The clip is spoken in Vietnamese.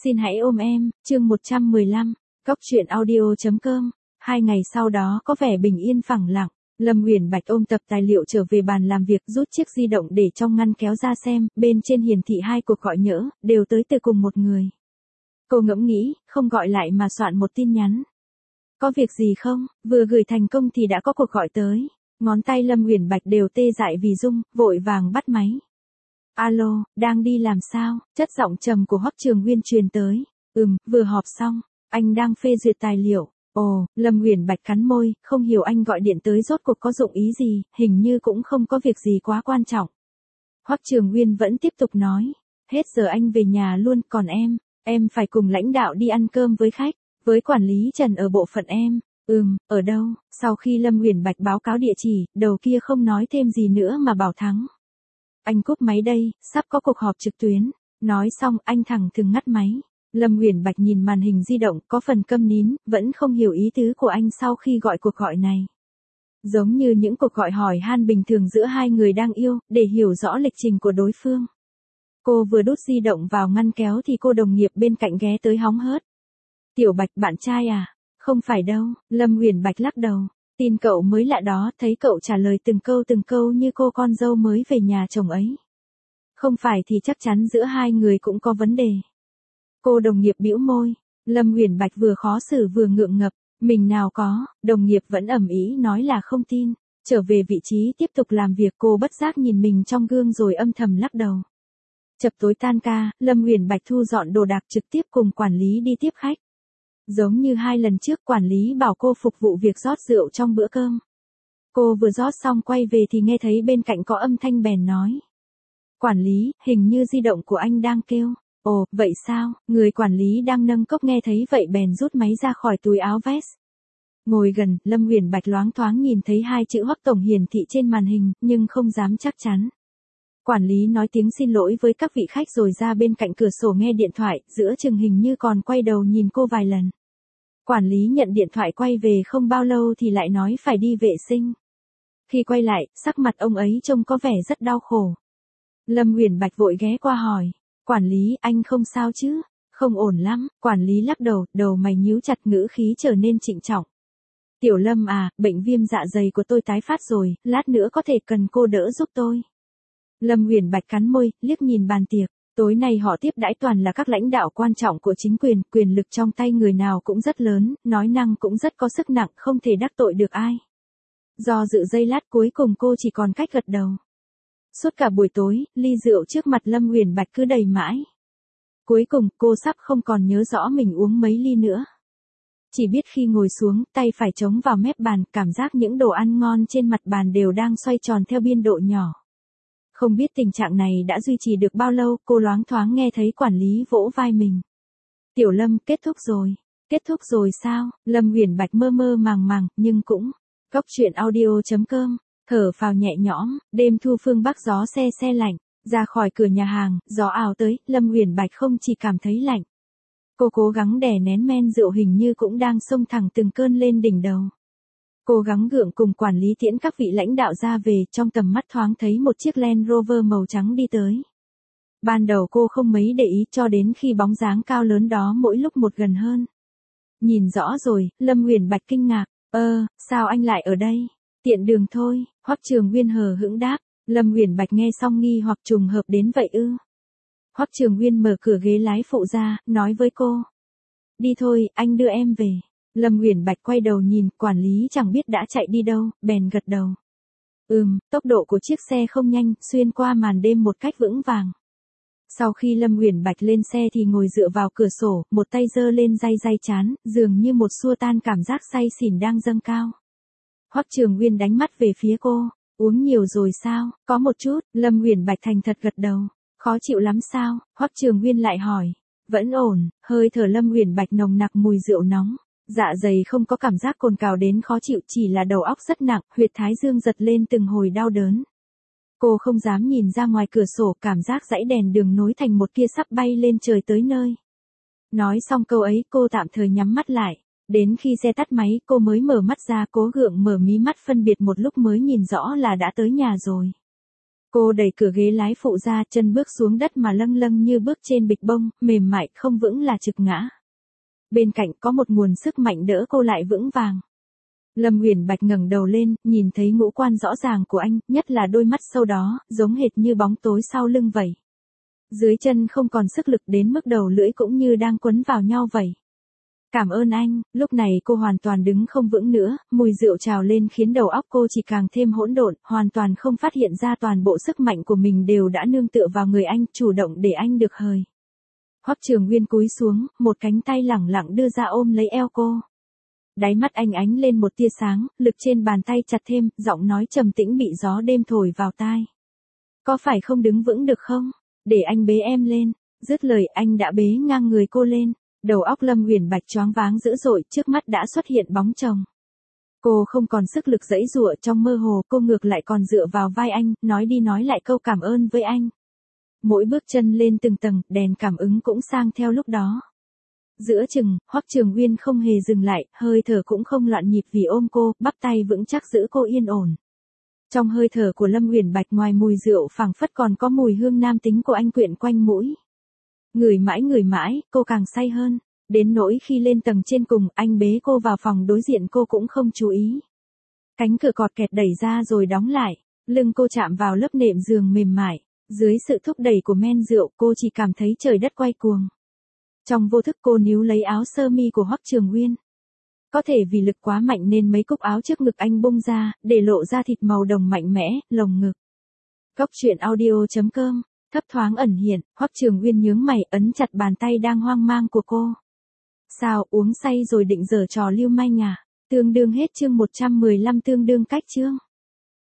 Xin hãy ôm em, chương 115, Góc truyện audio.com. 2 ngày sau đó có vẻ bình yên phẳng lặng, Lâm Uyển Bạch ôm tập tài liệu trở về bàn làm việc, rút chiếc di động để trong ngăn kéo ra xem, bên trên hiển thị 2 cuộc gọi nhỡ, đều tới từ cùng một người. Cô ngẫm nghĩ, không gọi lại mà soạn một tin nhắn. Có việc gì không? Vừa gửi thành công thì đã có cuộc gọi tới. Ngón tay Lâm Uyển Bạch đều tê dại vì rung, vội vàng bắt máy. Alo, đang đi làm sao? Chất giọng trầm của Hoắc Trường Nguyên truyền tới. Vừa họp xong, anh đang phê duyệt tài liệu. Ồ, Lâm Uyển Bạch cắn môi, không hiểu anh gọi điện tới rốt cuộc có dụng ý gì, hình như cũng không có việc gì quá quan trọng. Hoắc Trường Nguyên vẫn tiếp tục nói, hết giờ anh về nhà luôn, còn em phải cùng lãnh đạo đi ăn cơm với khách, với quản lý Trần ở bộ phận em. Ở đâu? Sau khi Lâm Uyển Bạch báo cáo địa chỉ, đầu kia không nói thêm gì nữa mà bảo thắng. Anh cúp máy đây, sắp có cuộc họp trực tuyến. Nói xong anh thẳng thừng ngắt máy. Lâm Uyển Bạch nhìn màn hình di động, có phần câm nín, vẫn không hiểu ý tứ của anh sau khi gọi cuộc gọi này. Giống như những cuộc gọi hỏi han bình thường giữa hai người đang yêu, để hiểu rõ lịch trình của đối phương. Cô vừa đút di động vào ngăn kéo thì cô đồng nghiệp bên cạnh ghé tới hóng hớt. Tiểu Bạch, bạn trai à? Không phải đâu, Lâm Uyển Bạch lắc đầu. Tin cậu mới lạ đó, thấy cậu trả lời từng câu như cô con dâu mới về nhà chồng ấy. Không phải thì chắc chắn giữa hai người cũng có vấn đề. Cô đồng nghiệp bĩu môi, Lâm Uyển Bạch vừa khó xử vừa ngượng ngập, mình nào có, đồng nghiệp vẫn ầm ĩ nói là không tin. Trở về vị trí tiếp tục làm việc, cô bất giác nhìn mình trong gương rồi âm thầm lắc đầu. Chập tối tan ca, Lâm Uyển Bạch thu dọn đồ đạc trực tiếp cùng quản lý đi tiếp khách. Giống như 2 lần trước, quản lý bảo cô phục vụ việc rót rượu trong bữa cơm. Cô vừa rót xong quay về thì nghe thấy bên cạnh có âm thanh bèn nói. Quản lý, hình như di động của anh đang kêu. Ồ, vậy sao? Người quản lý đang nâng cốc nghe thấy vậy bèn rút máy ra khỏi túi áo vest. Ngồi gần, Lâm Uyển Bạch loáng thoáng nhìn thấy 2 chữ Hoắc tổng hiển thị trên màn hình, nhưng không dám chắc chắn. Quản lý nói tiếng xin lỗi với các vị khách rồi ra bên cạnh cửa sổ nghe điện thoại, giữa chừng hình như còn quay đầu nhìn cô vài lần. Quản lý nhận điện thoại quay về không bao lâu thì lại nói phải đi vệ sinh. Khi quay lại, sắc mặt ông ấy trông có vẻ rất đau khổ. Lâm Uyển Bạch vội ghé qua hỏi, quản lý, anh không sao chứ? Không ổn lắm, quản lý lắc đầu, đầu mày nhíu chặt, ngữ khí trở nên trịnh trọng. Tiểu Lâm à, bệnh viêm dạ dày của tôi tái phát rồi, lát nữa có thể cần cô đỡ giúp tôi. Lâm Uyển Bạch cắn môi, liếc nhìn bàn tiệc. Tối nay họ tiếp đãi toàn là các lãnh đạo quan trọng của chính quyền, quyền lực trong tay người nào cũng rất lớn, nói năng cũng rất có sức nặng, không thể đắc tội được ai. Do dự giây lát cuối cùng cô chỉ còn cách gật đầu. Suốt cả buổi tối, ly rượu trước mặt Lâm Uyển Bạch cứ đầy mãi. Cuối cùng cô sắp không còn nhớ rõ mình uống mấy ly nữa. Chỉ biết khi ngồi xuống, tay phải chống vào mép bàn, cảm giác những đồ ăn ngon trên mặt bàn đều đang xoay tròn theo biên độ nhỏ. Không biết tình trạng này đã duy trì được bao lâu, cô loáng thoáng nghe thấy quản lý vỗ vai mình. Tiểu Lâm, kết thúc rồi. Kết thúc rồi sao? Lâm Uyển Bạch mơ mơ màng, nhưng cũng. Góc truyện audio.com, thở phào nhẹ nhõm, đêm thu phương Bắc gió se lạnh, ra khỏi cửa nhà hàng, gió ào tới, Lâm Uyển Bạch không chỉ cảm thấy lạnh. Cô cố gắng đè nén men rượu hình như cũng đang xông thẳng từng cơn lên đỉnh đầu. Cố gắng gượng cùng quản lý tiễn các vị lãnh đạo ra về, trong tầm mắt thoáng thấy một chiếc Land Rover màu trắng đi tới. Ban đầu cô không mấy để ý cho đến khi bóng dáng cao lớn đó mỗi lúc một gần hơn. Nhìn rõ rồi, Lâm Uyển Bạch kinh ngạc, sao anh lại ở đây? Tiện đường thôi, Hoắc Trường Nguyên hờ hững đáp. Lâm Uyển Bạch nghe xong nghi hoặc trùng hợp đến vậy ư? Hoắc Trường Nguyên mở cửa ghế lái phụ ra, nói với cô. Đi thôi, anh đưa em về. Lâm Uyển Bạch quay đầu nhìn, quản lý chẳng biết đã chạy đi đâu, bèn gật đầu. Tốc độ của chiếc xe không nhanh, xuyên qua màn đêm một cách vững vàng. Sau khi Lâm Uyển Bạch lên xe thì ngồi dựa vào cửa sổ, một tay giơ lên day trán, dường như một xua tan cảm giác say xỉn đang dâng cao. Hoắc Trường Nguyên đánh mắt về phía cô, uống nhiều rồi sao? Có một chút, Lâm Uyển Bạch thành thật gật đầu. Khó chịu lắm sao? Hoắc Trường Nguyên lại hỏi. Vẫn ổn, hơi thở Lâm Uyển Bạch nồng nặc mùi rượu nóng. Dạ dày không có cảm giác cồn cào đến khó chịu, chỉ là đầu óc rất nặng, huyệt thái dương giật lên từng hồi đau đớn. Cô không dám nhìn ra ngoài cửa sổ, cảm giác dãy đèn đường nối thành một kia sắp bay lên trời tới nơi. Nói xong câu ấy cô tạm thời nhắm mắt lại. Đến khi xe tắt máy cô mới mở mắt ra, cố gượng mở mí mắt phân biệt một lúc mới nhìn rõ là đã tới nhà rồi. Cô đẩy cửa ghế lái phụ ra, chân bước xuống đất mà lâng lâng như bước trên bịch bông, mềm mại không vững là trực ngã. Bên cạnh có một nguồn sức mạnh đỡ cô lại vững vàng. Lâm Uyển Bạch ngẩng đầu lên, nhìn thấy ngũ quan rõ ràng của anh, nhất là đôi mắt sâu đó, giống hệt như bóng tối sau lưng vậy. Dưới chân không còn sức lực đến mức đầu lưỡi cũng như đang quấn vào nhau vậy. Cảm ơn anh, lúc này cô hoàn toàn đứng không vững nữa, mùi rượu trào lên khiến đầu óc cô chỉ càng thêm hỗn độn, hoàn toàn không phát hiện ra toàn bộ sức mạnh của mình đều đã nương tựa vào người anh, chủ động để anh được hời. Hoắc Trường Uyên cúi xuống, một cánh tay lẳng lặng đưa ra ôm lấy eo cô. Đáy mắt anh ánh lên một tia sáng, lực trên bàn tay chặt thêm, giọng nói trầm tĩnh bị gió đêm thổi vào tai. Có phải không đứng vững được không? Để anh bế em lên. Dứt lời anh đã bế ngang người cô lên. Đầu óc Lâm Uyển Bạch choáng váng dữ dội, trước mắt đã xuất hiện bóng chồng. Cô không còn sức lực giãy giụa, trong mơ hồ, cô ngược lại còn dựa vào vai anh, nói đi nói lại câu cảm ơn với anh. Mỗi bước chân lên từng tầng, đèn cảm ứng cũng sang theo lúc đó. Giữa chừng, Hoắc Trường Uyên không hề dừng lại, hơi thở cũng không loạn nhịp vì ôm cô, bắp tay vững chắc giữ cô yên ổn. Trong hơi thở của Lâm Uyển Bạch ngoài mùi rượu phảng phất còn có mùi hương nam tính của anh quyện quanh mũi. Ngửi mãi, cô càng say hơn. Đến nỗi khi lên tầng trên cùng, anh bế cô vào phòng đối diện cô cũng không chú ý. Cánh cửa cọt kẹt đẩy ra rồi đóng lại, lưng cô chạm vào lớp nệm giường mềm mại. Dưới sự thúc đẩy của men rượu, cô chỉ cảm thấy trời đất quay cuồng. Trong vô thức cô níu lấy áo sơ mi của Hoắc Trường Uyên. Có thể vì lực quá mạnh nên mấy cúc áo trước ngực anh bung ra, để lộ ra thịt màu đồng mạnh mẽ, lồng ngực. Goctruyện.audio.com, thấp thoáng ẩn hiện, Hoắc Trường Uyên nhướng mày, ấn chặt bàn tay đang hoang mang của cô. Sao, uống say rồi định giở trò lưu manh à? Tương đương hết chương 115 tương đương cách chương.